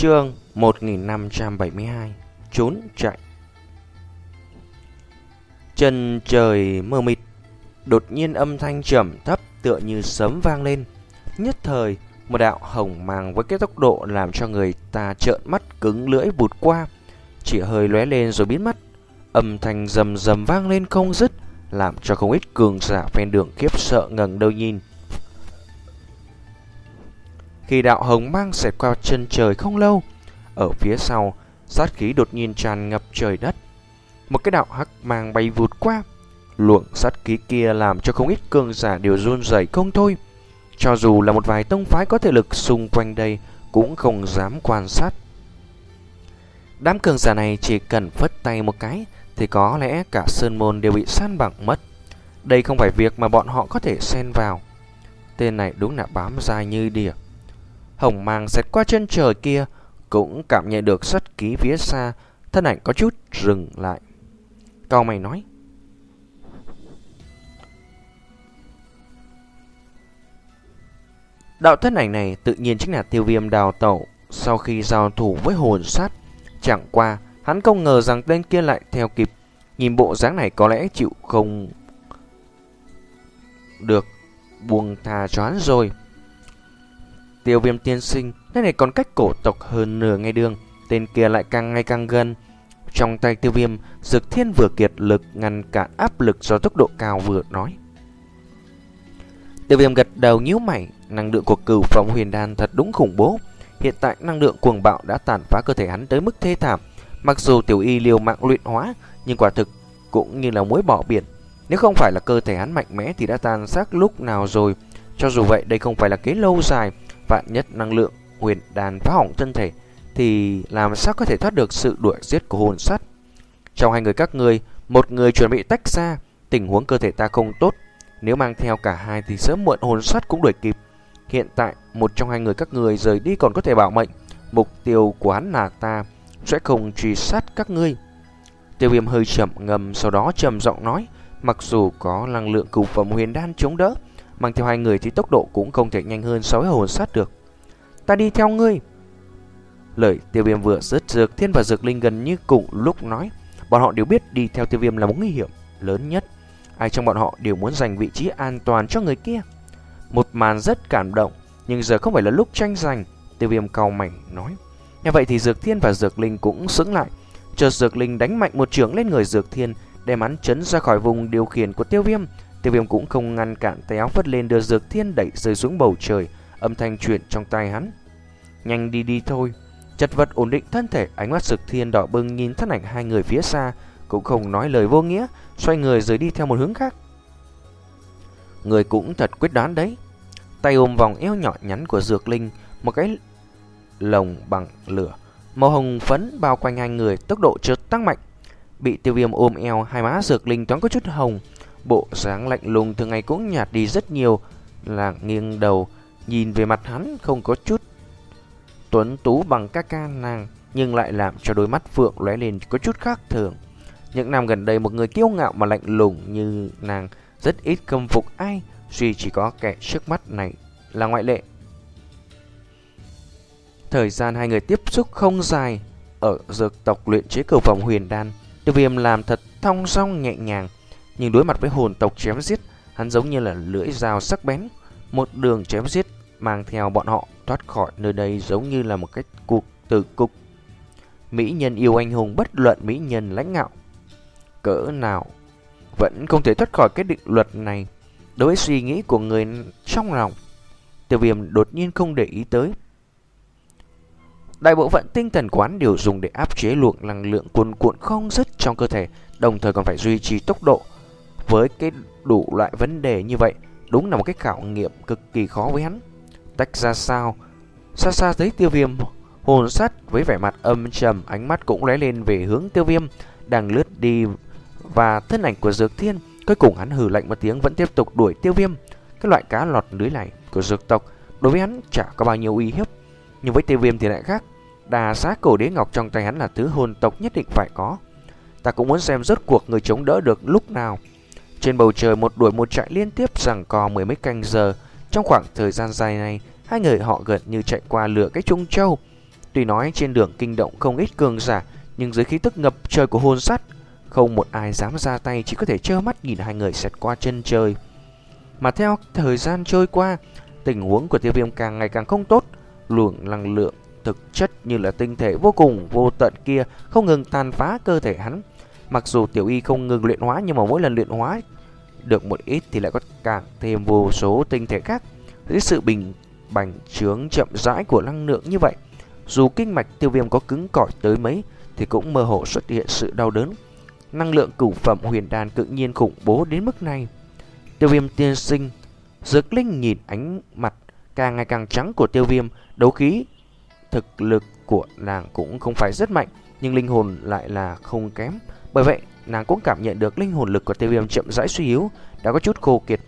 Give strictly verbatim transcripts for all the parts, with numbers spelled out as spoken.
Chương một nghìn năm trăm bảy mươi hai. Trốn chạy. Chân trời mờ mịt, đột nhiên âm thanh trầm thấp tựa như sấm vang lên. Nhất thời, một đạo hồng mang với cái tốc độ làm cho người ta trợn mắt cứng lưỡi vụt qua, chỉ hơi lóe lên rồi biến mất. Âm thanh rầm rầm vang lên không dứt, làm cho không ít cường giả ven đường khiếp sợ ngẩng đầu nhìn. Khi đạo hồng mang xẹt qua chân trời không lâu, ở phía sau, sát khí đột nhiên tràn ngập trời đất. Một cái đạo hắc mang bay vụt qua, luồng sát khí kia làm cho không ít cường giả đều run rẩy không thôi. Cho dù là một vài tông phái có thể lực xung quanh đây cũng không dám quan sát. Đám cường giả này chỉ cần phất tay một cái thì có lẽ cả sơn môn đều bị san bằng mất. Đây không phải việc mà bọn họ có thể xen vào. Tên này đúng là bám dai như đỉa. Hồng mang xẹt qua chân trời kia, cũng cảm nhận được sát khí phía xa, thân ảnh có chút dừng lại. Cao mày nói: đạo thân ảnh này tự nhiên chính là Tiêu Viêm đào tẩu sau khi giao thủ với hồn sát. Chẳng qua hắn không ngờ rằng tên kia lại theo kịp. Nhìn bộ dáng này có lẽ chịu không được buông tha cho hắn rồi. Tiêu Viêm tiên sinh, nơi này còn cách cổ tộc hơn nửa ngày đường. Tên kia lại càng ngày càng gần. Trong tay Tiêu Viêm, Dược Thiên vừa kiệt lực ngăn cản áp lực do tốc độ cao vừa nói. Tiêu Viêm gật đầu nhíu mày. Năng lượng của Cửu Phong Huyền Đan thật đúng khủng bố. Hiện tại năng lượng cuồng bạo đã tàn phá cơ thể hắn tới mức thê thảm. Mặc dù tiểu y liều mạng luyện hóa, nhưng quả thực cũng như là muối bỏ biển. Nếu không phải là cơ thể hắn mạnh mẽ thì đã tan xác lúc nào rồi. Cho dù vậy, đây không phải là kế lâu dài. Vạn nhất năng lượng huyền đan phá hỏng thân thể thì làm sao có thể thoát được sự đuổi giết của hồn sắt. Trong hai người các ngươi, một người chuẩn bị tách ra. Tình huống cơ thể ta không tốt, nếu mang theo cả hai thì sớm muộn hồn sắt cũng đuổi kịp. Hiện tại một trong hai người các ngươi rời đi còn có thể bảo mệnh. Mục tiêu của hắn là ta sẽ không truy sát các ngươi. Tiêu Viêm hơi chậm ngầm, sau đó trầm giọng nói: mặc dù có năng lượng cửu phẩm huyền đan chống đỡ, mang theo hai người thì tốc độ cũng không thể nhanh hơn so với hồn sát được. Ta đi theo ngươi. Lời Tiêu Viêm vừa dứt, Dược Thiên và Dược Linh gần như cùng lúc nói. Bọn họ đều biết đi theo Tiêu Viêm là một nguy hiểm lớn nhất. Ai trong bọn họ đều muốn giành vị trí an toàn cho người kia. Một màn rất cảm động, nhưng giờ không phải là lúc tranh giành. Tiêu Viêm cau mày nói. Như vậy thì Dược Thiên và Dược Linh cũng sững lại. Chợt Dược Linh đánh mạnh một chưởng lên người Dược Thiên, đem hắn chấn ra khỏi vùng điều khiển của Tiêu Viêm. Tiêu Viêm cũng không ngăn cản, tay áo phất lên đưa Dược Thiên đẩy rơi xuống bầu trời. Âm thanh truyền trong tay hắn: nhanh đi đi thôi. Chật vật ổn định thân thể, ánh mắt Dược Thiên đỏ bừng nhìn thân ảnh hai người phía xa, cũng không nói lời vô nghĩa, xoay người rời đi theo một hướng khác. Người cũng thật quyết đoán đấy. Tay ôm vòng eo nhỏ nhắn của Dược Linh, một cái lồng bằng lửa màu hồng phấn bao quanh hai người, tốc độ chợt tăng mạnh. Bị Tiêu Viêm ôm eo, hai má Dược Linh thoáng có chút hồng, bộ dáng lạnh lùng thường ngày cũng nhạt đi rất nhiều. Là nghiêng đầu nhìn về mặt hắn, không có chút tuấn tú bằng ca ca nàng, nhưng lại làm cho đôi mắt phượng lóe lên có chút khác thường. Những năm gần đây, một người kiêu ngạo mà lạnh lùng như nàng rất ít khâm phục ai, duy chỉ có kẻ trước mắt này là ngoại lệ. Thời gian hai người tiếp xúc không dài. Ở dược tộc luyện chế cửu phẩm huyền đan, Tiêu Viêm làm thật thong dong nhẹ nhàng, nhưng đối mặt với hồn tộc chém giết, hắn giống như là lưỡi dao sắc bén, một đường chém giết mang theo bọn họ thoát khỏi nơi đây giống như là một cái cuộc tử cục. Mỹ nhân yêu anh hùng, bất luận mỹ nhân lãnh ngạo cỡ nào vẫn không thể thoát khỏi cái định luật này. Đối với suy nghĩ của người trong lòng, Tiêu Viêm đột nhiên không để ý tới. Đại bộ phận tinh thần quán đều dùng để áp chế luồng năng lượng cuồn cuộn không dứt trong cơ thể, đồng thời còn phải duy trì tốc độ. Với cái đủ loại vấn đề như vậy, đúng là một cái khảo nghiệm cực kỳ khó với hắn. Tách ra sao? Xa xa thấy Tiêu Viêm, hồn sát với vẻ mặt âm trầm, ánh mắt cũng lóe lên về hướng Tiêu Viêm đang lướt đi và thân ảnh của Dược Thiên. Cuối cùng hắn hừ lạnh một tiếng, vẫn tiếp tục đuổi Tiêu Viêm. Cái loại cá lọt lưới này của dược tộc đối với hắn chả có bao nhiêu uy hiếp, nhưng với Tiêu Viêm thì lại khác. Đà xá cổ đế ngọc trong tay hắn là thứ hồn tộc nhất định phải có. Ta cũng muốn xem rốt cuộc người chống đỡ được lúc nào. Trên bầu trời một đuổi một chạy liên tiếp giằng co mười mấy canh giờ. Trong khoảng thời gian dài này, hai người họ gần như chạy qua lửa cái Trung Châu. Tuy nói trên đường kinh động không ít cường giả, nhưng dưới khí tức ngập trời của hồn sát, không một ai dám ra tay, chỉ có thể trơ mắt nhìn hai người xẹt qua chân trời. Mà theo thời gian trôi qua, tình huống của Tiêu Viêm càng ngày càng không tốt. Luồng năng lượng thực chất như là tinh thể vô cùng vô tận kia không ngừng tàn phá cơ thể hắn. Mặc dù Tiểu Y không ngừng luyện hóa, nhưng mà mỗi lần luyện hóa được một ít thì lại có càng thêm vô số tinh thể khác. Dưới sự bình bành trướng chậm rãi của năng lượng như vậy, dù kinh mạch Tiêu Viêm có cứng cỏi tới mấy thì cũng mơ hồ xuất hiện sự đau đớn. Năng lượng cửu phẩm huyền đan tự nhiên khủng bố đến mức này. Tiêu Viêm tiên sinh, Dược Linh nhìn ánh mặt càng ngày càng trắng của Tiêu Viêm. Đấu khí thực lực của nàng cũng không phải rất mạnh, nhưng linh hồn lại là không kém. Bởi vậy nàng cũng cảm nhận được linh hồn lực của Tiêu Viêm chậm rãi suy yếu, đã có chút khô kiệt.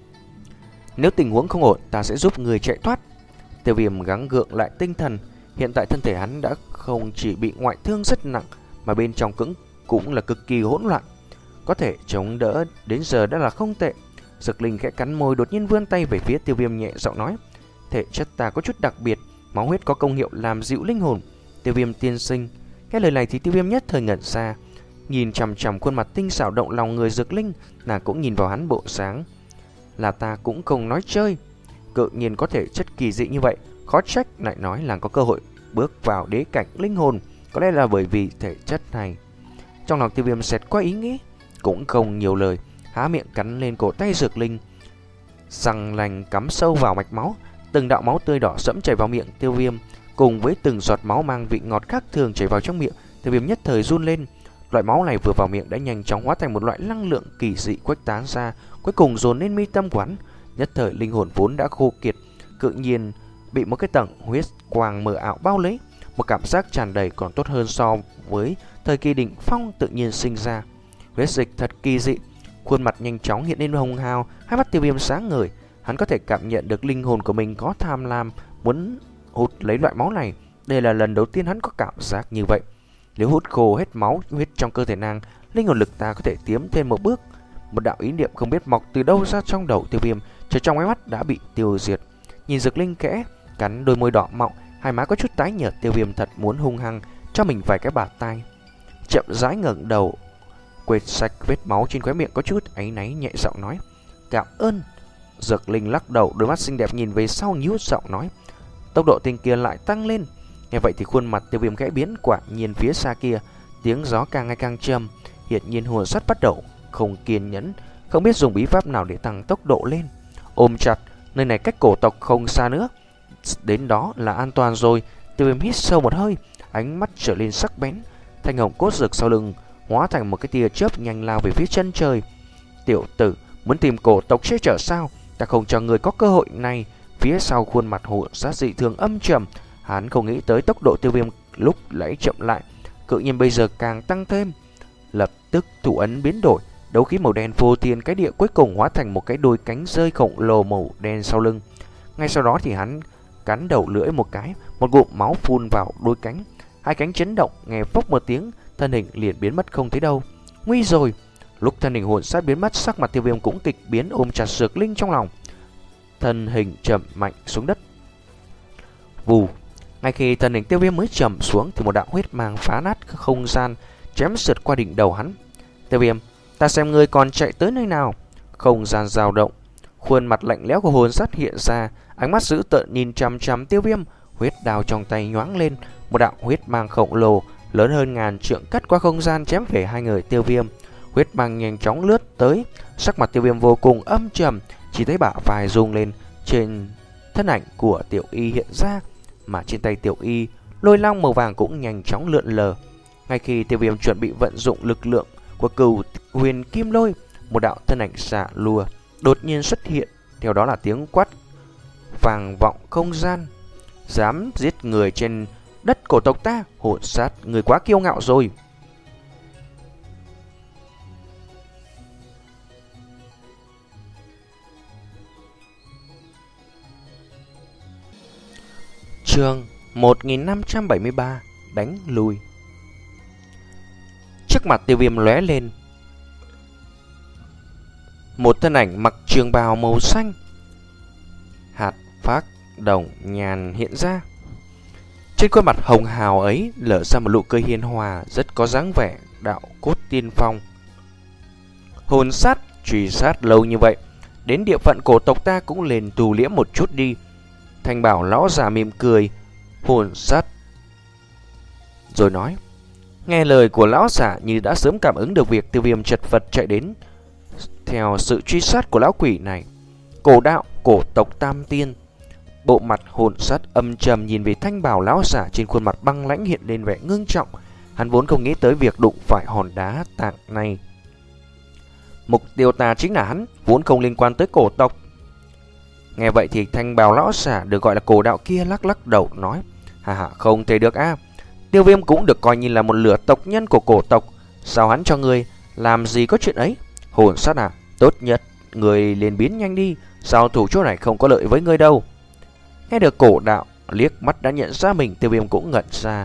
Nếu tình huống không ổn, ta sẽ giúp người chạy thoát. Tiêu Viêm gắng gượng lại tinh thần. Hiện tại thân thể hắn đã không chỉ bị ngoại thương rất nặng, mà bên trong cũng cũng là cực kỳ hỗn loạn. Có thể chống đỡ đến giờ đã là không tệ. Dược Linh khẽ cắn môi, đột nhiên vươn tay về phía Tiêu Viêm, nhẹ giọng nói: thể chất ta có chút đặc biệt, máu huyết có công hiệu làm dịu linh hồn. Tiêu Viêm tiên sinh. Cái lời này thì Tiêu Viêm nhất thời ngẩn ra, nhìn chằm chằm khuôn mặt tinh xảo động lòng người Dược Linh. Nàng cũng nhìn vào hắn bộ sáng là ta cũng không nói chơi, tự nhiên có thể chất kỳ dị như vậy. Khó trách lại nói là có cơ hội bước vào đế cảnh linh hồn, có lẽ là bởi vì thể chất này. Trong lòng Tiêu Viêm xẹt qua ý nghĩ, cũng không nhiều lời, há miệng cắn lên cổ tay Dược Linh. Răng lành cắm sâu vào mạch máu, từng đạo máu tươi đỏ sẫm chảy vào miệng Tiêu Viêm, cùng với từng giọt máu mang vị ngọt khác thường chảy vào trong miệng. Tiêu Viêm nhất thời run lên. Loại máu này vừa vào miệng đã nhanh chóng hóa thành một loại năng lượng kỳ dị khuếch tán ra, cuối cùng dồn lên mi tâm quán. Nhất thời linh hồn vốn đã khô kiệt, tự nhiên bị một cái tầng huyết quang mờ ảo bao lấy. Một cảm giác tràn đầy còn tốt hơn so với thời kỳ đỉnh phong tự nhiên sinh ra. Huyết dịch thật kỳ dị. Khuôn mặt nhanh chóng hiện lên hồng hào, hai mắt Tiêu Viêm sáng ngời. Hắn có thể cảm nhận được linh hồn của mình có tham lam, muốn hút lấy loại máu này. Đây là lần đầu tiên hắn có cảm giác như vậy. Nếu hút khô hết máu huyết trong cơ thể nàng, linh hồn lực ta có thể tiến thêm một bước. Một đạo ý niệm không biết mọc từ đâu ra trong đầu Tiêu Viêm, chờ trong ánh mắt đã bị tiêu diệt. Nhìn Dược Linh kẽ cắn đôi môi đỏ mọng, hai má có chút tái nhợt, Tiêu Viêm thật muốn hung hăng cho mình vài cái bạt tay. Chậm rãi ngẩng đầu, quệt sạch vết máu trên khóe miệng, có chút áy náy nhẹ giọng nói: cảm ơn. Dược Linh lắc đầu, đôi mắt xinh đẹp nhìn về sau, nhíu giọng nói. Tốc độ tên kia lại tăng lên. Nghe vậy thì khuôn mặt Tiêu Viêm khẽ biến, quả nhiên phía xa kia tiếng gió càng ngày càng trầm, hiện nhiên hồn sắt bắt đầu không kiên nhẫn, không biết dùng bí pháp nào để tăng tốc độ lên. Ôm chặt, nơi này cách cổ tộc không xa nữa, đến đó là an toàn rồi. Tiêu Viêm hít sâu một hơi, ánh mắt trở lên sắc bén. Thanh hồng cốt dược sau lưng hóa thành một cái tia chớp nhanh lao về phía chân trời. Tiểu tử, muốn tìm cổ tộc che chở sao? Ta không cho người có cơ hội này. Phía sau khuôn mặt hồn sát dị thường âm trầm. Hắn không nghĩ tới tốc độ Tiêu Viêm lúc lấy chậm lại, tự nhiên bây giờ càng tăng thêm. Lập tức thủ ấn biến đổi, đấu khí màu đen vô tiền cái địa cuối cùng hóa thành một cái đôi cánh rơi khổng lồ màu đen sau lưng. Ngay sau đó thì hắn cắn đầu lưỡi một cái, một ngụm máu phun vào đôi cánh. Hai cánh chấn động, nghe phốc một tiếng, thân hình liền biến mất không thấy đâu. Nguy rồi! Lúc thân hình hồn sát biến mất, sắc mặt Tiêu Viêm cũng kịch biến, ôm chặt Dược Linh trong lòng. Thân hình chậm mạnh xuống đất. Vù! Ngay khi thân hình Tiêu Viêm mới chậm xuống thì một đạo huyết mang phá nát không gian, chém sượt qua đỉnh đầu hắn. Tiêu Viêm, ta xem ngươi còn chạy tới nơi nào? Không gian dao động, khuôn mặt lạnh lẽo của hồn sát hiện ra, ánh mắt dữ tợn nhìn chằm chằm Tiêu Viêm. Huyết đao trong tay nhoáng lên, một đạo huyết mang khổng lồ lớn hơn ngàn trượng cắt qua không gian chém về hai người Tiêu Viêm. Huyết mang nhanh chóng lướt tới, sắc mặt Tiêu Viêm vô cùng âm trầm, chỉ thấy bả vai rung lên, trên thân ảnh của Tiểu Y hiện ra, mà trên tay Tiểu Y lôi long màu vàng cũng nhanh chóng lượn lờ. Ngay khi Tiêu Viêm chuẩn bị vận dụng lực lượng của Cửu Huyền Kim Lôi, một đạo thân ảnh xạ lùa đột nhiên xuất hiện, theo đó là tiếng quát vang vọng không gian: dám giết người trên đất cổ tộc ta, hỗn sát, người quá kiêu ngạo rồi. Chương một nghìn năm trăm bảy mươi ba, đánh lui. Trước mặt Tiêu Viêm lóe lên một thân ảnh mặc trường bào màu xanh, hạt phác đồng nhàn hiện ra. Trên khuôn mặt hồng hào ấy lở ra một nụ cười hiền hòa, rất có dáng vẻ đạo cốt tiên phong. Hồn sát truy sát lâu như vậy, đến địa phận cổ tộc ta cũng lên tù liễm một chút đi. Thanh Bảo lão già mỉm cười, hồn sát rồi nói. Nghe lời của lão giả như đã sớm cảm ứng được việc Tiêu Viêm chật vật chạy đến theo sự truy sát của lão quỷ này. Cổ đạo, cổ tộc Tam Tiên. Bộ mặt hồn sát âm trầm nhìn về Thanh Bảo lão giả, trên khuôn mặt băng lãnh hiện lên vẻ ngưng trọng. Hắn vốn không nghĩ tới việc đụng phải hòn đá tảng này. Mục tiêu ta chính là hắn, vốn không liên quan tới cổ tộc. Nghe vậy thì Thanh Bảo lão giả được gọi là cổ đạo kia lắc lắc đầu nói. Hà hà, không thể được a. Tiêu Viêm cũng được coi như là một lửa tộc nhân của cổ tộc, sao hắn cho ngươi làm gì có chuyện ấy? Hồn sát à, tốt nhất người liền biến nhanh đi, sao thủ chỗ này không có lợi với ngươi đâu. Nghe được cổ đạo liếc mắt đã nhận ra mình, Tiêu Viêm cũng ngẩn ra.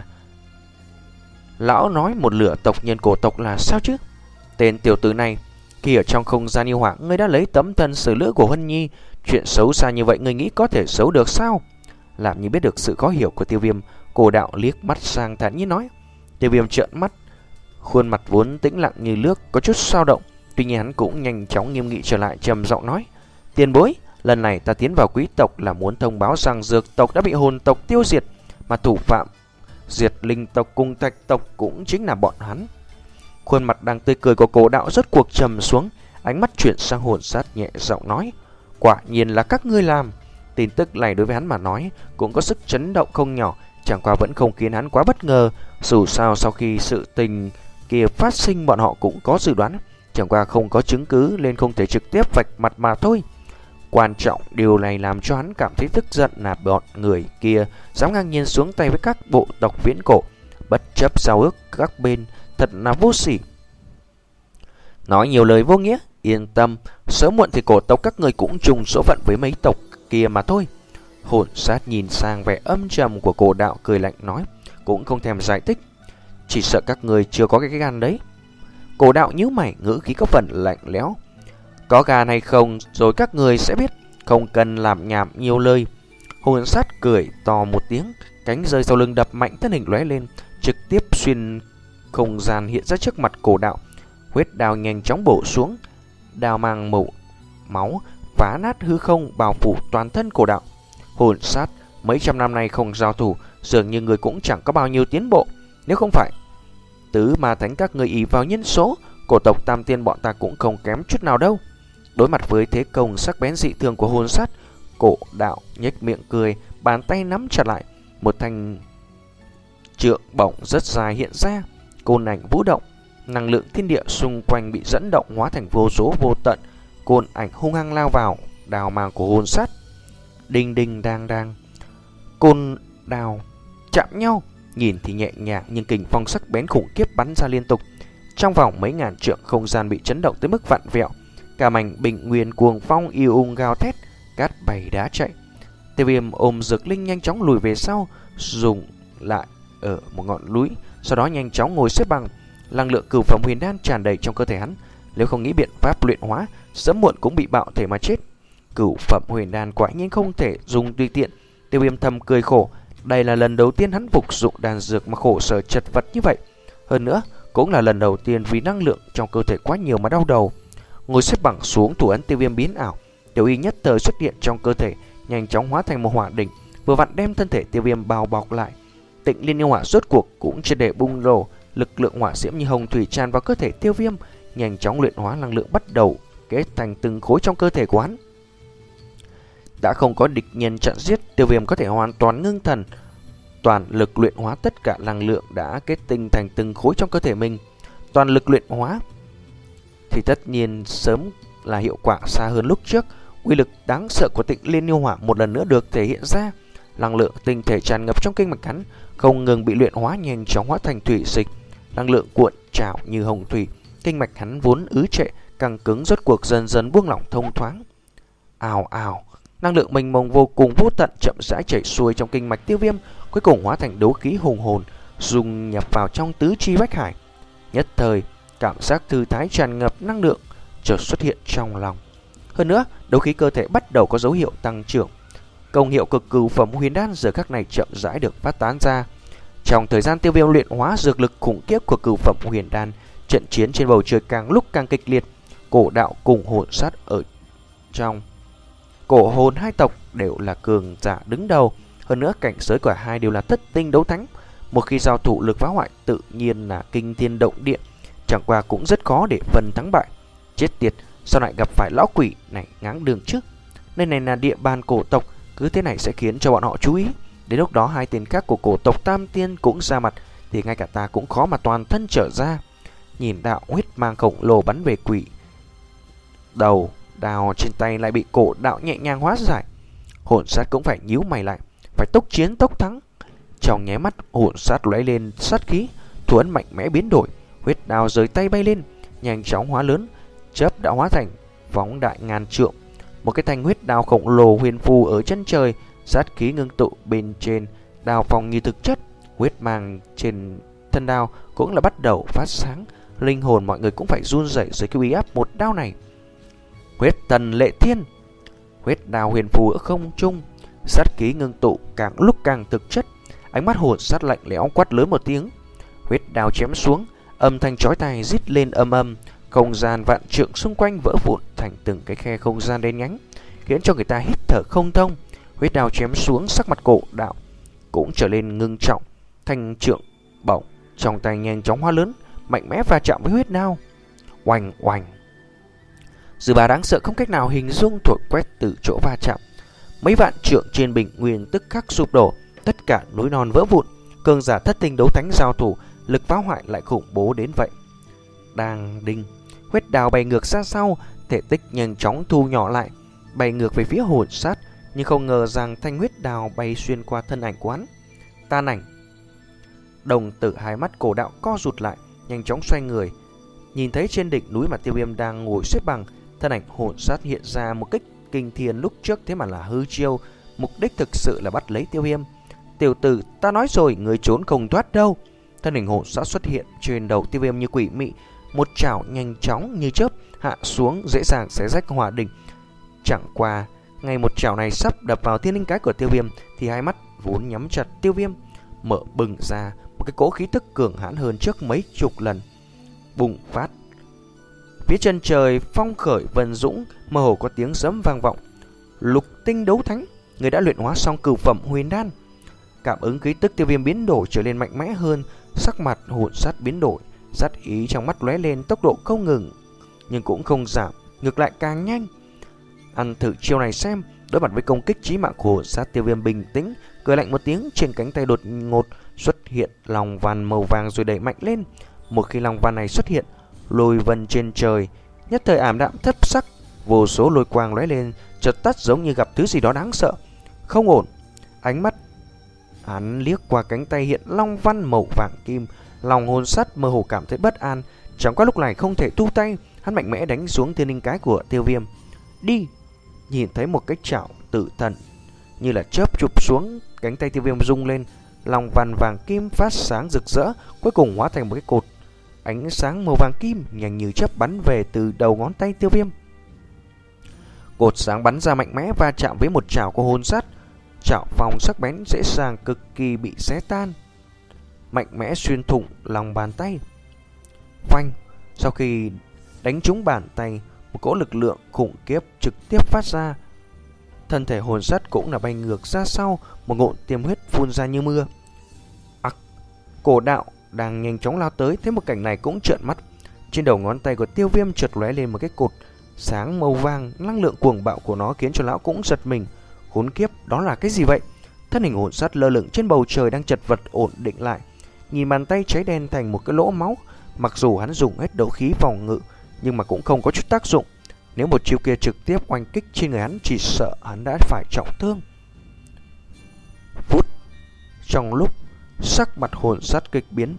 Lão nói một lửa tộc nhân cổ tộc là sao chứ? Tên tiểu tử này, khi ở trong không gian yêu hỏa, ngươi đã lấy tấm thân xử lữ của Huân Nhi, chuyện xấu xa như vậy ngươi nghĩ có thể xấu được sao? Làm như biết được sự khó hiểu của Tiêu Viêm, cổ đạo liếc mắt sang thản nhiên nói. Tiêu Viêm trợn mắt, khuôn mặt vốn tĩnh lặng như nước có chút dao động, tuy nhiên hắn cũng nhanh chóng nghiêm nghị trở lại, trầm giọng nói: "Tiền bối, lần này ta tiến vào quý tộc là muốn thông báo rằng dược tộc đã bị hồn tộc tiêu diệt, mà thủ phạm diệt linh tộc cùng thạch tộc cũng chính là bọn hắn." Khuôn mặt đang tươi cười của cổ đạo rốt cuộc trầm xuống, ánh mắt chuyển sang hồn sát, nhẹ giọng nói: "Quả nhiên là các ngươi làm." Tin tức này đối với hắn mà nói cũng có sức chấn động không nhỏ, chẳng qua vẫn không khiến hắn quá bất ngờ. Dù sao sau khi sự tình kia phát sinh, bọn họ cũng có dự đoán, chẳng qua không có chứng cứ nên không thể trực tiếp vạch mặt mà thôi. Quan trọng điều này làm cho hắn cảm thấy tức giận là bọn người kia dám ngang nhiên xuống tay với các bộ tộc viễn cổ, bất chấp giao ước các bên, thật là vô sỉ. Nói nhiều lời vô nghĩa, yên tâm, sớm muộn thì cổ tộc các người cũng chung số phận với mấy tộc kia mà thôi. Hồn sát nhìn sang vẻ âm trầm của cổ đạo, cười lạnh nói, cũng không thèm giải thích. Chỉ sợ các người chưa có cái gan đấy. Cổ đạo nhíu mày, ngữ khí có phần lạnh lẽo. Có gan hay không rồi các người sẽ biết, không cần làm nhảm nhiều lời. Hồn sát cười to một tiếng, cánh rơi sau lưng đập mạnh, thân hình lóe lên, trực tiếp xuyên không gian hiện ra trước mặt cổ đạo. Huyết đao nhanh chóng bổ xuống, đao mang màu máu phá nát hư không, bao phủ toàn thân cổ đạo. Hồn sát, mấy trăm năm nay không giao thủ, dường như người cũng chẳng có bao nhiêu tiến bộ. Nếu không phải tứ ma thánh các người ỷ vào nhân số, cổ tộc Tam Tiên bọn ta cũng không kém chút nào đâu. Đối mặt với thế công sắc bén dị thường của hồn sát, cổ đạo nhếch miệng cười, bàn tay nắm chặt lại, một thanh trượng bổng rất dài hiện ra, côn ảnh vũ động, năng lượng thiên địa xung quanh bị dẫn động hóa thành vô số vô tận, côn ảnh hung hăng lao vào đào màng của hồn sát. Đinh đinh đang đang, côn đào chạm nhau, nhìn thì nhẹ nhàng nhưng kình phong sắc bén khủng khiếp bắn ra liên tục. Trong vòng mấy ngàn trượng, không gian bị chấn động tới mức vặn vẹo, cả mảnh bình nguyên cuồng phong yêu ung gào thét, cát bay đá chạy. Tiêu Viêm ôm Dược Linh nhanh chóng lùi về sau, dùng lại ở một ngọn núi, sau đó nhanh chóng ngồi xếp bằng. Năng lượng cửu phẩm huyền đan tràn đầy trong cơ thể hắn, nếu không nghĩ biện pháp luyện hóa, sớm muộn cũng bị bạo thể mà chết. Cửu phẩm huyền đan quả nhiên không thể dùng tùy tiện. Tiêu Viêm thầm cười khổ, đây là lần đầu tiên hắn phục dụng đan dược mà khổ sở chật vật như vậy. Hơn nữa, cũng là lần đầu tiên vì năng lượng trong cơ thể quá nhiều mà đau đầu. Ngồi xếp bằng xuống, thủ ấn Tiêu Viêm biến ảo, tiểu y nhất thời xuất hiện trong cơ thể, nhanh chóng hóa thành một hỏa đỉnh, vừa vặn đem thân thể Tiêu Viêm bao bọc lại. Tịnh Liên yêu hỏa rốt cuộc cũng triệt để bùng nổ, lực lượng hỏa diễm như hồng thủy tràn vào cơ thể Tiêu Viêm, nhanh chóng luyện hóa năng lượng bắt đầu kết thành từng khối trong cơ thể của hắn. Đã không có địch nhân chặn giết, Tiêu Viêm có thể hoàn toàn ngưng thần, toàn lực luyện hóa tất cả năng lượng đã kết tinh thành từng khối trong cơ thể mình. Toàn lực luyện hóa thì tất nhiên sớm là hiệu quả xa hơn lúc trước. Uy lực đáng sợ của Tịnh Liên yêu hỏa một lần nữa được thể hiện ra. Năng lượng tinh thể tràn ngập trong kinh mạch hắn, không ngừng bị luyện hóa, nhanh chóng hóa thành thủy dịch. Năng lượng cuộn trào như hồng thủy, kinh mạch hắn vốn ứ trệ căng cứng rốt cuộc dần dần buông lỏng thông thoáng. Ào ào, năng lượng mênh mông vô cùng vô tận chậm rãi chảy xuôi trong kinh mạch Tiêu Viêm, cuối cùng hóa thành đấu khí hùng hồn, dung nhập vào trong tứ chi bách hải. Nhất thời, cảm giác thư thái tràn ngập năng lượng chợt xuất hiện trong lòng. Hơn nữa, đấu khí cơ thể bắt đầu có dấu hiệu tăng trưởng. Công hiệu cực cửu phẩm huyền đan giờ khắc này chậm rãi được phát tán ra. Trong thời gian Tiêu Viêm luyện hóa dược lực khủng khiếp của cửu phẩm huyền đan, trận chiến trên bầu trời càng lúc càng kịch liệt. Cổ đạo cùng hồn sát ở trong cổ hồn hai tộc đều là cường giả đứng đầu, hơn nữa cảnh giới của hai đều là thất tinh đấu thánh. Một khi giao thủ, lực phá hoại tự nhiên là kinh thiên động địa, chẳng qua cũng rất khó để phân thắng bại. Chết tiệt, sau lại gặp phải lão quỷ này ngáng đường trước. Nơi này là địa bàn cổ tộc, cứ thế này sẽ khiến cho bọn họ chú ý. Đến lúc đó hai tên khác của cổ tộc Tam Tiên cũng ra mặt, thì ngay cả ta cũng khó mà toàn thân trở ra. Nhìn đạo huyết mang khổng lồ bắn về quỷ đầu, đào trên tay lại bị cổ đạo nhẹ nhàng hóa giải. Hồn sát cũng phải nhíu mày lại, phải tốc chiến tốc thắng. Trong nháy mắt, hồn sát lóe lên sát khí, thủ ấn mạnh mẽ biến đổi, huyết đào rời tay bay lên, nhanh chóng hóa lớn, chớp đã hóa thành phóng đại ngàn trượng. Một cái thanh huyết đào khổng lồ huyền phù ở chân trời, sát khí ngưng tụ bên trên đào phòng như thực chất. Huyết mang trên thân đao cũng là bắt đầu phát sáng, linh hồn mọi người cũng phải run rẩy dưới cái uy áp một đao này. Huyết tần lệ thiên, huyết đào huyền phù ở không trung, sát khí ngưng tụ càng lúc càng thực chất. Ánh mắt hồn sát lạnh lẽo quát lớn một tiếng, huyết đào chém xuống, âm thanh chói tai rít lên âm âm, không gian vạn trượng xung quanh vỡ vụn thành từng cái khe không gian đen nhánh, khiến cho người ta hít thở không thông. Huyết đào chém xuống, sắc mặt cổ đạo cũng trở nên ngưng trọng, thanh trượng bổng trong tay nhanh chóng hóa lớn, mạnh mẽ va chạm với huyết đao. Oanh oanh, dư ba đáng sợ không cách nào hình dung thổi quét từ chỗ va chạm. Mấy vạn trượng trên bình nguyên tức khắc sụp đổ, tất cả núi non vỡ vụn. Cường giả thất tinh đấu thánh giao thủ, lực phá hoại lại khủng bố đến vậy. Đang đinh, huyết đào bay ngược ra sau, thể tích nhanh chóng thu nhỏ lại, bay ngược về phía hồn sát. Nhưng không ngờ rằng thanh huyết đào bay xuyên qua thân ảnh quán. Tan ảnh. Đồng tử hai mắt cổ đạo co rụt lại, nhanh chóng xoay người. Nhìn thấy trên đỉnh núi mà Tiêu Viêm đang ngồi xếp bằng, thân ảnh hồn sát hiện ra một kích kinh thiên lúc trước thế mà là hư chiêu, mục đích thực sự là bắt lấy Tiêu Viêm. Tiểu tử, ta nói rồi, người trốn không thoát đâu. Thân hình hồn sát xuất hiện trên đầu Tiêu Viêm như quỷ mị, một chảo nhanh chóng như chớp hạ xuống, dễ dàng xé rách hỏa đỉnh. Chẳng qua ngay một chảo này sắp đập vào thiên linh cái của Tiêu Viêm, thì hai mắt vốn nhắm chặt Tiêu Viêm mở bừng ra, một cái cỗ khí tức cường hãn hơn trước mấy chục lần bùng phát. Phía chân trời phong khởi vân dũng, mơ hồ có tiếng sấm vang vọng. Lục tinh đấu thánh, người đã luyện hóa xong cửu phẩm huyền đan. Cảm ứng khí tức Tiêu Viêm biến đổi trở nên mạnh mẽ hơn, sắc mặt hồn sát biến đổi, sát ý trong mắt lóe lên, tốc độ không ngừng nhưng cũng không giảm, ngược lại càng nhanh. Ăn thử chiêu này xem. Đối mặt với công kích chí mạng của hồn sát, Tiêu Viêm bình tĩnh cười lạnh một tiếng, trên cánh tay đột ngột xuất hiện lòng văn màu vàng rồi đẩy mạnh lên. Một khi lòng văn này xuất hiện, lôi vân trên trời nhất thời ảm đạm thất sắc, vô số lôi quang lóe lên, chợt tắt giống như gặp thứ gì đó đáng sợ. Không ổn. Ánh mắt hắn liếc qua cánh tay hiện long văn màu vàng kim, lòng hồn sát mơ hồ cảm thấy bất an. Chẳng qua lúc này không thể thu tay, hắn mạnh mẽ đánh xuống thiên linh cái của Tiêu Viêm. Đi. Nhìn thấy một cái chảo tử thần như là chớp chụp xuống, cánh tay Tiêu Viêm rung lên, lòng văn vàng kim phát sáng rực rỡ, cuối cùng hóa thành một cái cột ánh sáng màu vàng kim nhanh như chớp bắn về từ đầu ngón tay Tiêu Viêm. Cột sáng bắn ra mạnh mẽ va chạm với một chảo của hồn sát, chảo vòng sắc bén dễ dàng cực kỳ bị xé tan, mạnh mẽ xuyên thủng lòng bàn tay. Phanh. Sau khi đánh trúng bàn tay, một cỗ lực lượng khủng khiếp trực tiếp phát ra, thân thể hồn sát cũng là bay ngược ra sau, một ngụm tiêm huyết phun ra như mưa. Ặc, cổ đạo đang nhanh chóng lao tới, thấy một cảnh này cũng trợn mắt. Trên đầu ngón tay của Tiêu Viêm chợt lóe lên một cái cột sáng màu vàng, năng lượng cuồng bạo của nó khiến cho lão cũng giật mình. Khốn kiếp, đó là cái gì vậy? Thân hình hồn sát lơ lửng trên bầu trời đang chật vật ổn định lại, nhìn bàn tay cháy đen thành một cái lỗ máu. Mặc dù hắn dùng hết đấu khí phòng ngự, nhưng mà cũng không có chút tác dụng. Nếu một chiêu kia trực tiếp oanh kích trên người hắn, chỉ sợ hắn đã phải trọng thương. Phút. Trong lúc sắc mặt hồn sát kịch biến,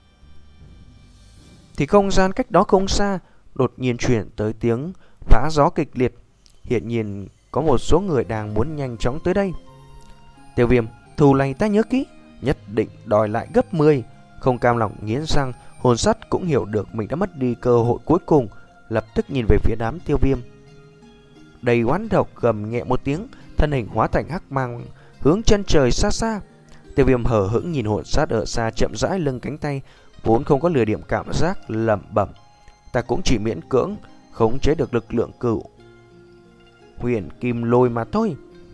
thì không gian cách đó không xa đột nhiên chuyển tới tiếng phá gió kịch liệt. Hiện nhiên có một số người đang muốn nhanh chóng tới đây. Tiêu Viêm, thù này ta nhớ kỹ, nhất định đòi lại gấp mười. Không cam lòng nghiến răng, hồn sát cũng hiểu được mình đã mất đi cơ hội cuối cùng, lập tức nhìn về phía đám Tiêu Viêm. Đầy oán độc gầm nhẹ một tiếng, thân hình hóa thành hắc mang hướng chân trời xa xa. Tiêu Viêm hờ hững nhìn hồn sát ở xa chậm rãi lưng cánh tay, vốn không có lừa điểm cảm giác, lẩm bẩm: ta cũng chỉ miễn cưỡng khống chế được lực lượng cửu huyền kim lôi mà thôi.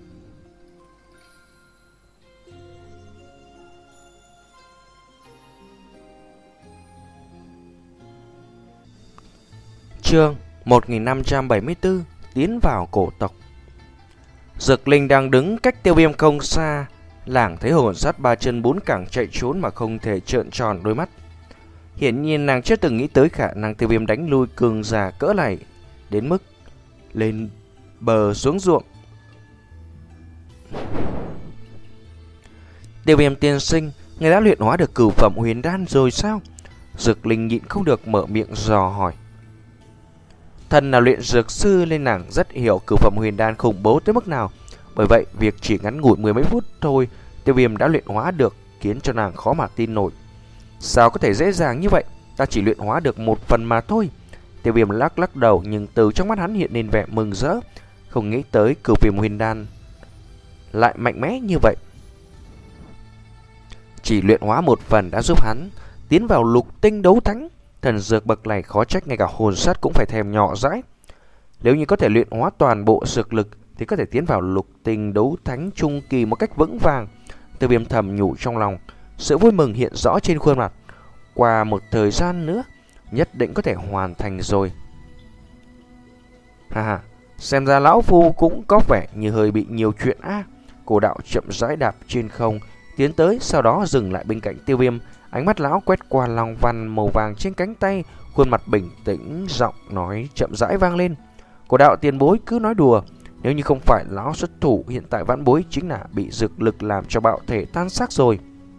Chương một nghìn năm trăm bảy mươi tư: Tiến vào cổ tộc. Dược Linh đang đứng cách Tiêu Viêm không xa, lảng thấy hồn sát ba chân bốn cẳng chạy trốn mà không thể trợn tròn đôi mắt. Hiển nhiên nàng chưa từng nghĩ tới khả năng Tiêu Viêm đánh lui cường giả cỡ này đến mức lên bờ xuống ruộng. Tiêu Viêm tiên sinh, người đã luyện hóa được cửu phẩm huyền đan rồi sao? Dược Linh nhịn không được mở miệng dò hỏi. Thân là luyện dược sư nên nàng rất hiểu cửu phẩm huyền đan khủng bố tới mức nào. Bởi vậy việc chỉ ngắn ngủi mười mấy phút thôi, Tiêu Viêm đã luyện hóa được, khiến cho nàng khó mà tin nổi. Sao có thể dễ dàng như vậy? Ta chỉ luyện hóa được một phần mà thôi. Tiêu Viêm lắc lắc đầu, nhưng từ trong mắt hắn hiện lên vẻ mừng rỡ. Không nghĩ tới cửu phẩm huyền đan lại mạnh mẽ như vậy. Chỉ luyện hóa một phần đã giúp hắn tiến vào lục tinh đấu thánh. Thần dược bậc này khó trách ngay cả hồn sát cũng phải thèm nhỏ dãi. Nếu như có thể luyện hóa toàn bộ dược lực thì có thể tiến vào lục tinh đấu thánh trung kỳ một cách vững vàng. Tiêu Viêm thầm nhủ trong lòng, sự vui mừng hiện rõ trên khuôn mặt. Qua một thời gian nữa nhất định có thể hoàn thành rồi. Ha ha, xem ra lão phu cũng có vẻ như hơi bị nhiều chuyện a. À. Cổ đạo chậm rãi đạp trên không tiến tới, sau đó dừng lại bên cạnh Tiêu Viêm. Ánh mắt lão quét qua long văn màu vàng trên cánh tay, khuôn mặt bình tĩnh, giọng nói chậm rãi vang lên. Cổ đạo tiền bối cứ nói đùa, nếu như không phải lão xuất thủ, hiện tại vãn bối chính là bị dược lực làm cho bạo thể tan xác rồi.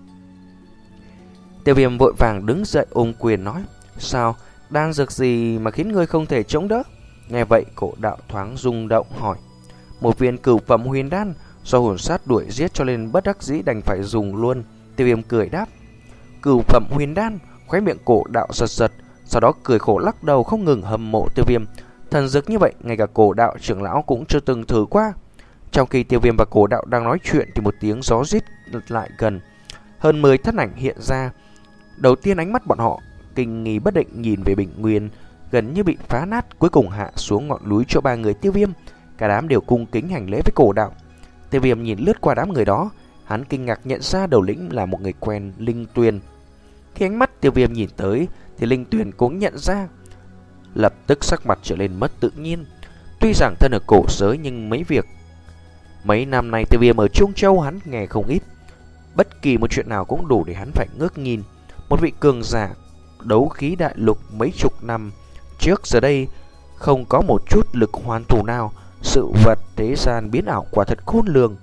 Tiêu Viêm vội vàng đứng dậy ôm quyền nói: sao, đan dược gì mà khiến ngươi không thể chống đỡ? Nghe vậy cổ đạo thoáng rung động hỏi: một viên cửu phẩm huyền đan, do hồn sát đuổi giết cho nên bất đắc dĩ đành phải dùng luôn. Tiêu Viêm cười đáp: cửu phẩm huyền đan? Khóe miệng cổ đạo giật giật, sau đó cười khổ lắc đầu không ngừng hâm mộ Tiêu Viêm. Thần dược như vậy ngay cả cổ đạo trưởng lão cũng chưa từng thử qua. Trong khi Tiêu Viêm và cổ đạo đang nói chuyện thì một tiếng gió rít lại gần. Hơn mười thân ảnh hiện ra. Đầu tiên ánh mắt bọn họ kinh nghi bất định nhìn về bình nguyên gần như bị phá nát, cuối cùng hạ xuống ngọn núi chỗ ba người Tiêu Viêm. Cả đám đều cung kính hành lễ với cổ đạo. Tiêu Viêm nhìn lướt qua đám người đó, hắn kinh ngạc nhận ra đầu lĩnh là một người quen, Linh Tuyền. Khi ánh mắt Tiêu Viêm nhìn tới thì Linh Tuyền cũng nhận ra, lập tức sắc mặt trở nên mất tự nhiên. Tuy rằng thân ở cổ giới nhưng mấy việc mấy năm nay Tiêu Viêm ở Trung Châu hắn nghe không ít. Bất kỳ một chuyện nào cũng đủ để hắn phải ngước nhìn. Một vị cường giả đấu khí đại lục mấy chục năm trước giờ đây không có một chút lực hoàn thủ nào. Sự vật thế gian biến ảo quả thật khôn lường.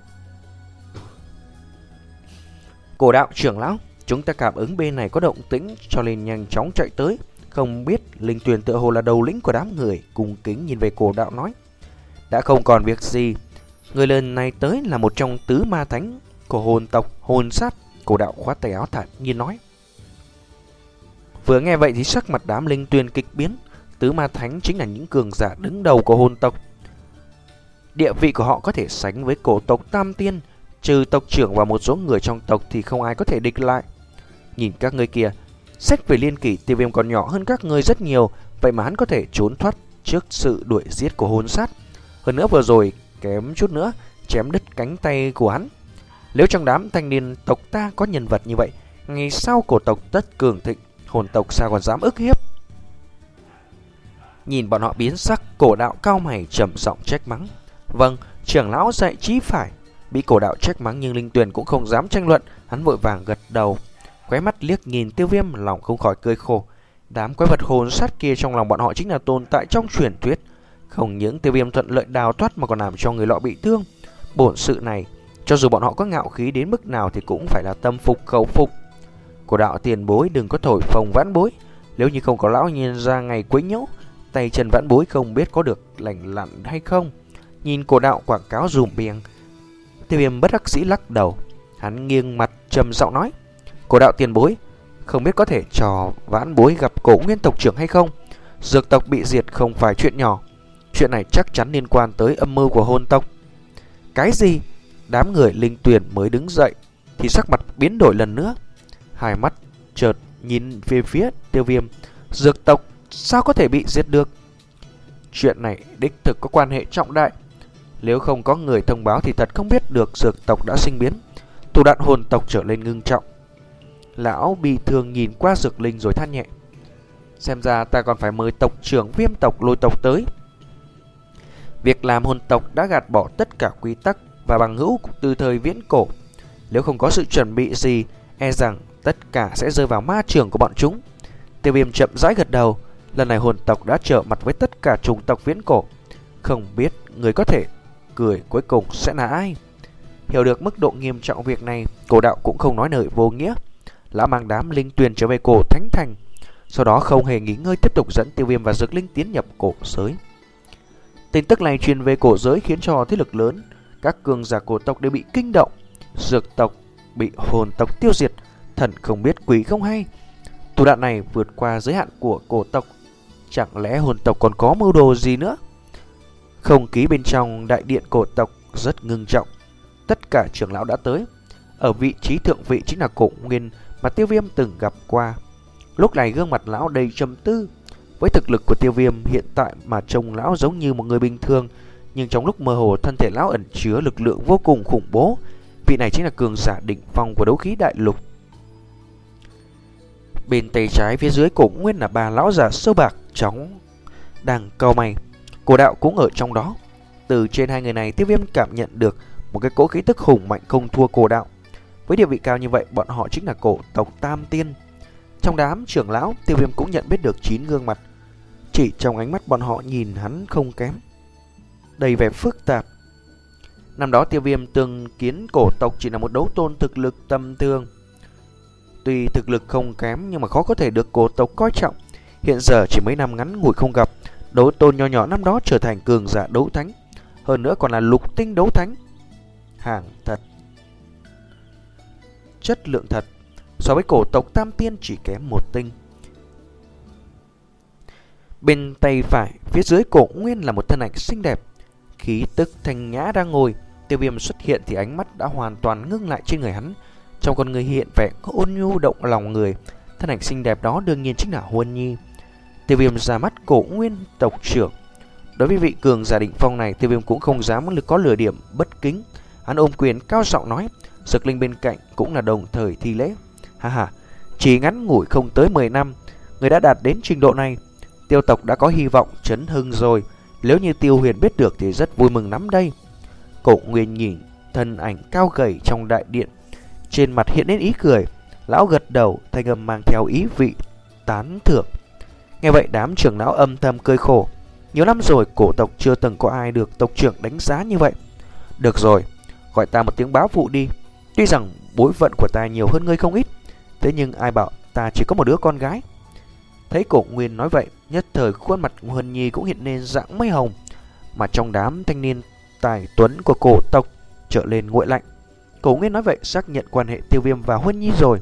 Cổ đạo trưởng lão, chúng ta cảm ứng bên này có động tĩnh cho nên nhanh chóng chạy tới. Không biết Linh Tuyền tựa hồ là đầu lĩnh của đám người, cung kính nhìn về cổ đạo nói: đã không còn việc gì, người lần này tới là một trong tứ ma thánh của hồn tộc Hồn Sát. Cổ đạo khoát tay áo thản nhiên nói. Vừa nghe vậy thì sắc mặt đám Linh Tuyền kịch biến. Tứ ma thánh chính là những cường giả đứng đầu của hồn tộc. Địa vị của họ có thể sánh với cổ tộc Tam Tiên. Trừ tộc trưởng và một số người trong tộc thì không ai có thể địch lại. Nhìn các ngươi kia, xét về liên kỷ Tiêu Viêm còn nhỏ hơn các ngươi rất nhiều, vậy mà hắn có thể trốn thoát trước sự đuổi giết của Hồn Sát. Hơn nữa vừa rồi kém chút nữa chém đứt cánh tay của hắn. Nếu trong đám thanh niên tộc ta có nhân vật như vậy, ngày sau cổ tộc tất cường thịnh, hồn tộc sao còn dám ức hiếp. Nhìn bọn họ biến sắc, cổ đạo cao mày trầm giọng trách mắng. Vâng, trưởng lão dạy chí phải. Bị cổ đạo trách mắng nhưng Linh Tuyền cũng không dám tranh luận, hắn vội vàng gật đầu. Khóe mắt liếc nhìn Tiêu Viêm, lòng không khỏi cười khổ. Đám quái vật hồn sát kia trong lòng bọn họ chính là tồn tại trong truyền thuyết. Không những Tiêu Viêm thuận lợi đào thoát mà còn làm cho người lọ bị thương. Bổn sự này, cho dù bọn họ có ngạo khí đến mức nào thì cũng phải là tâm phục khẩu phục. Cổ đạo tiền bối đừng có thổi phồng vãn bối. Nếu như không có lão nhìn ra ngày quấy nhiễu, tay chân vãn bối không biết có được lành lặn hay không. Nhìn cổ đạo quảng cáo dùm beng, Tiêu Viêm bất đắc dĩ lắc đầu. Hắn nghiêng mặt trầm giọng nói: cổ đạo tiền bối, không biết có thể cho vãn bối gặp cổ nguyên tộc trưởng hay không? Dược tộc bị diệt không phải chuyện nhỏ. Chuyện này chắc chắn liên quan tới âm mưu của hồn tộc. Cái gì? Đám người Linh Tuyền mới đứng dậy thì sắc mặt biến đổi lần nữa. Hai mắt chợt nhìn về phía Tiêu Viêm. Dược tộc sao có thể bị giết được? Chuyện này đích thực có quan hệ trọng đại. Nếu không có người thông báo thì thật không biết được dược tộc đã sinh biến. Thủ đoạn hồn tộc trở lên ngưng trọng. Lão bị thương nhìn qua Dược Linh rồi than nhẹ. Xem ra ta còn phải mời tộc trưởng Viêm tộc Lôi tộc tới. Việc làm hồn tộc đã gạt bỏ tất cả quy tắc và bằng hữu từ thời viễn cổ. Nếu không có sự chuẩn bị gì, e rằng tất cả sẽ rơi vào ma trường của bọn chúng. Tiêu Viêm chậm rãi gật đầu. Lần này hồn tộc đã trở mặt với tất cả chủng tộc viễn cổ. Không biết người có thể cười cuối cùng sẽ là ai. Hiểu được mức độ nghiêm trọng việc này, Cổ Đạo cũng không nói lời vô nghĩa. Lão mang đám Linh Tuyền trở về Cổ Thánh Thành, sau đó không hề nghỉ ngơi tiếp tục dẫn Tiêu Viêm và Dược Linh tiến nhập cổ giới. Tin tức này truyền về cổ giới khiến cho thế lực lớn, các cường giả cổ tộc đều bị kinh động. Dược tộc bị hồn tộc tiêu diệt, thần không biết quỷ không hay. Thủ đoạn này vượt qua giới hạn của cổ tộc. Chẳng lẽ hồn tộc còn có mưu đồ gì nữa? Không khí bên trong đại điện cổ tộc rất ngưng trọng. Tất cả trưởng lão đã tới. Ở vị trí thượng vị chính là Cổ Nguyên mà Tiêu Viêm từng gặp qua. Lúc này gương mặt lão đầy trầm tư. Với thực lực của Tiêu Viêm hiện tại mà trông lão giống như một người bình thường, nhưng trong lúc mơ hồ thân thể lão ẩn chứa lực lượng vô cùng khủng bố. Vị này chính là cường giả đỉnh phong của đấu khí đại lục. Bên tay trái phía dưới Cổ Nguyên là ba lão già sâu bạc chóng đang cau mày. Cổ Đạo cũng ở trong đó. Từ trên hai người này, Tiêu Viêm cảm nhận được một cái cỗ khí tức hùng mạnh không thua Cổ Đạo. Với địa vị cao như vậy, bọn họ chính là cổ tộc Tam Tiên. Trong đám trưởng lão, Tiêu Viêm cũng nhận biết được chín gương mặt. Chỉ trong ánh mắt bọn họ nhìn hắn không kém, đầy vẻ phức tạp. Năm đó Tiêu Viêm từng kiến cổ tộc chỉ là một đấu tôn thực lực tầm thường. Tuy thực lực không kém nhưng mà khó có thể được cổ tộc coi trọng. Hiện giờ chỉ mấy năm ngắn ngủi không gặp, đấu tôn nhỏ nhỏ năm đó trở thành cường giả đấu thánh, hơn nữa còn là lục tinh đấu thánh. Hàng thật, chất lượng thật. So với cổ tộc Tam Tiên chỉ kém một tinh. Bên tay phải phía dưới Cổ Nguyên là một thân ảnh xinh đẹp, khí tức thanh nhã đang ngồi. Tiêu Viêm xuất hiện thì ánh mắt đã hoàn toàn ngưng lại trên người hắn. Trong con người hiện vẻ ôn nhu động lòng người. Thân ảnh xinh đẹp đó đương nhiên chính là Huân Nhi. Tiêu Viêm ra mắt Cổ Nguyên tộc trưởng. Đối với vị cường giả đỉnh phong này, Tiêu Viêm cũng không dám có lừa điểm bất kính. Hắn ôm quyền cao giọng nói. Dược Linh bên cạnh cũng là đồng thời thi lễ. Ha ha, chỉ ngắn ngủi không tới mười năm, người đã đạt đến trình độ này. Tiêu tộc đã có hy vọng chấn hưng rồi. Nếu như Tiêu Huyền biết được thì rất vui mừng lắm đây. Cổ Nguyên nhìn thân ảnh cao gầy trong đại điện, trên mặt hiện lên ý cười. Lão gật đầu, thanh âm mang theo ý vị tán thưởng. Nghe vậy đám trưởng lão âm thầm cười khổ. Nhiều năm rồi cổ tộc chưa từng có ai được tộc trưởng đánh giá như vậy. Được rồi, gọi ta một tiếng bá phụ đi. Tuy rằng bối phận của ta nhiều hơn ngươi không ít, thế nhưng ai bảo ta chỉ có một đứa con gái. Thấy Cổ Nguyên nói vậy, nhất thời khuôn mặt Huân Nhi cũng hiện lên dạng mây hồng, mà trong đám thanh niên tài tuấn của cổ tộc trở lên nguội lạnh. Cổ Nguyên nói vậy xác nhận quan hệ Tiêu Viêm và Huân Nhi rồi.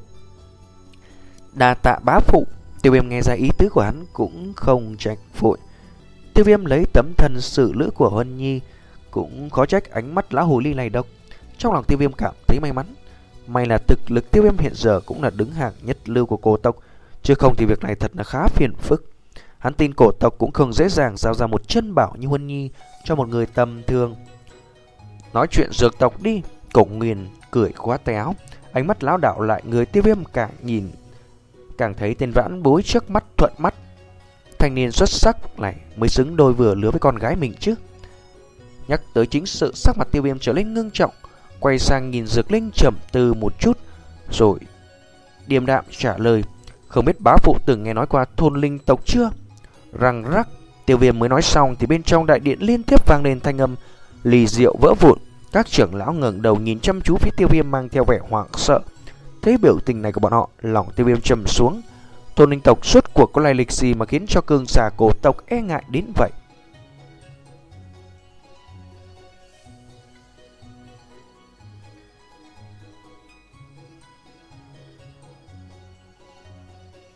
Đa tạ bá phụ. Tiêu Viêm nghe ra ý tứ của hắn cũng không trách vội. Tiêu Viêm lấy tấm thân xử lữ của Huân Nhi, cũng khó trách ánh mắt lão hồ ly này độc. Trong lòng Tiêu Viêm cảm thấy may mắn. May là thực lực Tiêu Viêm hiện giờ cũng là đứng hàng nhất lưu của cổ tộc, chứ không thì việc này thật là khá phiền phức. Hắn tin cổ tộc cũng không dễ dàng giao ra một chân bảo như Huân Nhi cho một người tầm thường. Nói chuyện dược tộc đi. Cổ Nguyên cười quá tay áo. Ánh mắt lão đạo lại người. Tiêu Viêm càng nhìn càng thấy tên vãn bối trước mắt thuận mắt. Thanh niên xuất sắc này mới xứng đôi vừa lứa với con gái mình chứ. Nhắc tới chính sự, sắc mặt Tiêu Viêm trở lên ngưng trọng, quay sang nhìn Dược Linh trầm tư một chút, rồi điềm đạm trả lời. Không biết bá phụ từng nghe nói qua thôn linh tộc chưa? Răng rắc. Tiêu Viêm mới nói xong thì bên trong đại điện liên tiếp vang lên thanh âm lì rượu vỡ vụn. Các trưởng lão ngẩng đầu nhìn chăm chú phía Tiêu Viêm mang theo vẻ hoảng sợ. Thấy biểu tình này của bọn họ, lòng Tiêu Viêm trầm xuống. Thôn linh tộc suốt cuộc có lai lịch gì mà khiến cho cường giả cổ tộc e ngại đến vậy?